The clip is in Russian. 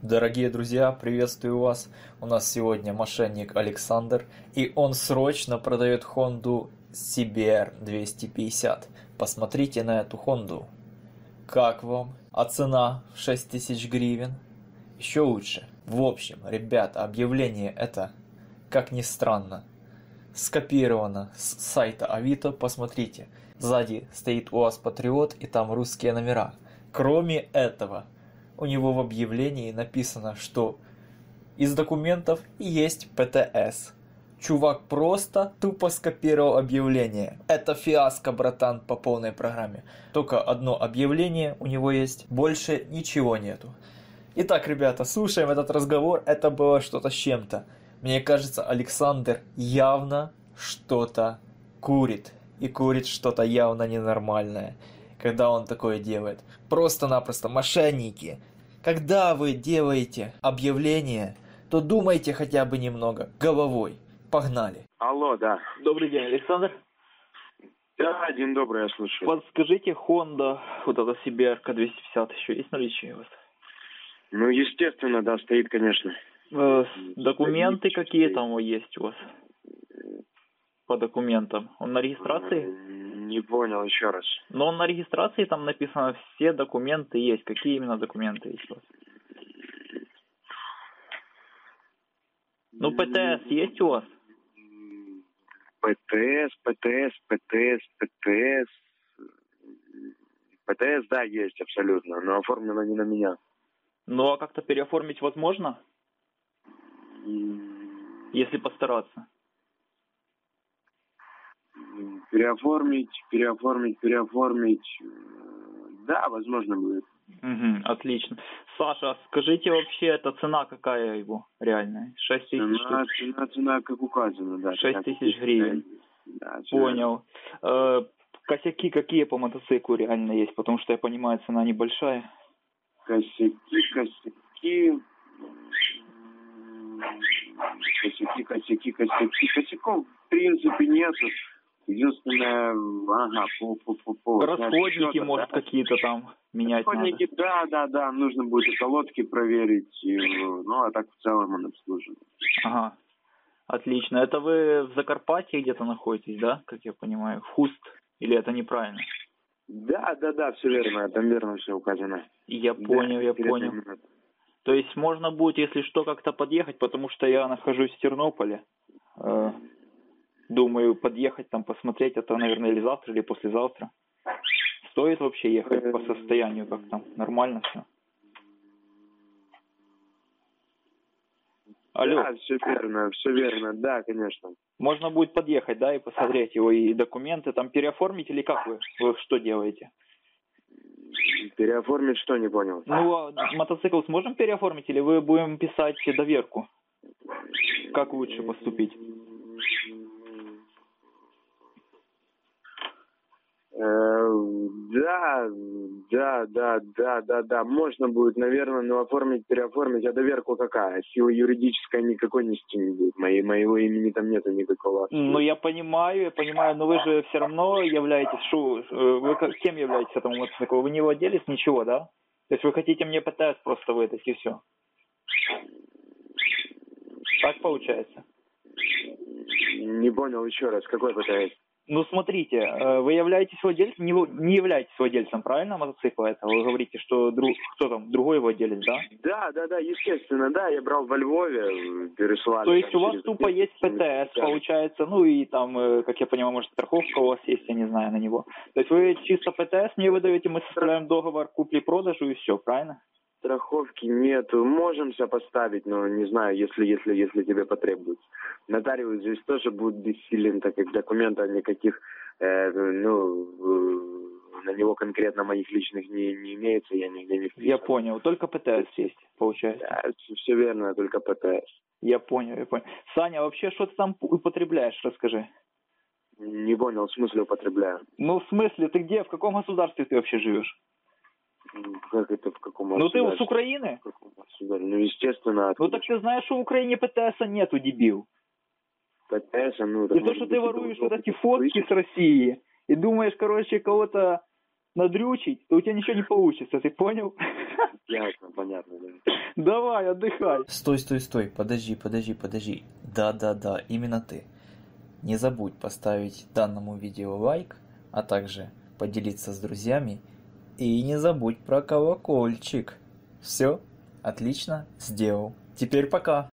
Дорогие друзья, приветствую вас. У нас сегодня мошенник Александр, и он срочно продает Хонду CBR 250. Посмотрите на эту Хонду. Как вам? А цена в 6000 гривен? Еще лучше. В общем, ребята, объявление это, как ни странно, скопировано с сайта Авито. Посмотрите, сзади стоит УАЗ Патриот и там русские номера. Кроме этого, у него в объявлении написано, что из документов есть ПТС. Чувак просто тупо скопировал объявление. Это фиаско, братан, по полной программе. Только одно объявление у него есть, больше ничего нету. Итак, ребята, слушаем этот разговор, это было что-то с чем-то. Мне кажется, Александр явно что-то курит. И курит что-то явно ненормальное, когда он такое делает. Просто-напросто мошенники. Когда вы делаете объявление, то думайте хотя бы немного головой. Погнали. Алло, да. Добрый день, Александр. Да, день добрый, я слушаю. Подскажите, Honda, вот эта CBR 250 еще есть наличие у вас? Ну, естественно, да, стоит, конечно. Документы какие там есть у вас? По документам. Он на регистрации? Не понял, еще раз. Но он на регистрации, там написано, все документы есть. Какие именно документы есть у вас? Ну, ПТС есть у вас? ПТС, да, есть абсолютно, но оформлено не на меня. Ну, а как-то переоформить возможно? Если постараться. Переоформить. Да, возможно будет. Угу, отлично. Саша, скажите вообще, эта цена какая его реальная? 6 тысяч? Цена как указано, да. 6 тысяч гривен. Да, понял. Косяки какие по мотоциклу реально есть? Потому что я понимаю, цена небольшая. Косяков, в принципе, нету. Единственное, расходники, может, да? Какие-то там менять расходники, надо. Да, нужно будет и колодки проверить, ну, а так в целом он обслужен. Ага, отлично. Это вы в Закарпатье где-то находитесь, да, как я понимаю, в Хуст, или это неправильно? Да, все верно, там верно все указано. Я понял. То есть можно будет, если что, как-то подъехать, потому что я нахожусь в Тернополе. Думаю, подъехать там посмотреть, это, наверное, или завтра, или послезавтра. Стоит вообще ехать по состоянию, как там? Нормально все? Алло. Да, все верно, да, конечно. Можно будет подъехать, да, и посмотреть его, и документы там переоформить, или как вы что делаете? Переоформить что, не понял? Ну, а мотоцикл сможем переоформить, или вы будем писать доверку? Как лучше поступить? Да, можно будет, наверное, но переоформить, а доверку какая? Сила юридическая никакой нести не будет, моего имени там нету никакого. Ну, я понимаю, но вы же все равно являетесь, вы кем являетесь этому мотоциклу? Вы не владелец, ничего, да? То есть вы хотите мне ПТС просто выдать, и все? Так получается? Не понял еще раз, какой ПТС? Ну, смотрите, вы являетесь владельцем, не являетесь владельцем, правильно, мотоцикла этого? Вы говорите, что кто там, другой владелец, да? Да, естественно, да, я брал во Львове, переслали. То есть у вас тупо есть ПТС, получается, ну и там, как я понимаю, может, страховка у вас есть, я не знаю, на него. То есть вы чисто ПТС мне выдаете, мы составляем договор купли-продажу и все, правильно? Страховки нету, можем себя поставить, но не знаю, если тебе потребуется. Нотариус здесь тоже будет бессилен, так как документов никаких, на него конкретно моих личных не имеется, я нигде не вписан. Я понял, только ПТС есть, получается. Да, все верно, только ПТС. Я понял. Саня, вообще, что ты там употребляешь, расскажи. Не понял, в смысле употребляю? Ну, в смысле, ты где, в каком государстве ты вообще живешь? Как это в каком Ну ты с Украины? Ну естественно. Ну так ты знаешь, что в Украине ПТСа нету, дебил. ПТСа, ну... И то, что ты воруешь вот эти фотки с России, и думаешь, короче, кого-то надрючить, то у тебя ничего не получится, ты понял? Ясно, понятно, да. Давай, отдыхай. Стой, подожди. Да, именно ты. Не забудь поставить данному видео лайк, а также поделиться с друзьями. И не забудь про колокольчик. Все, отлично, сделал. Теперь пока.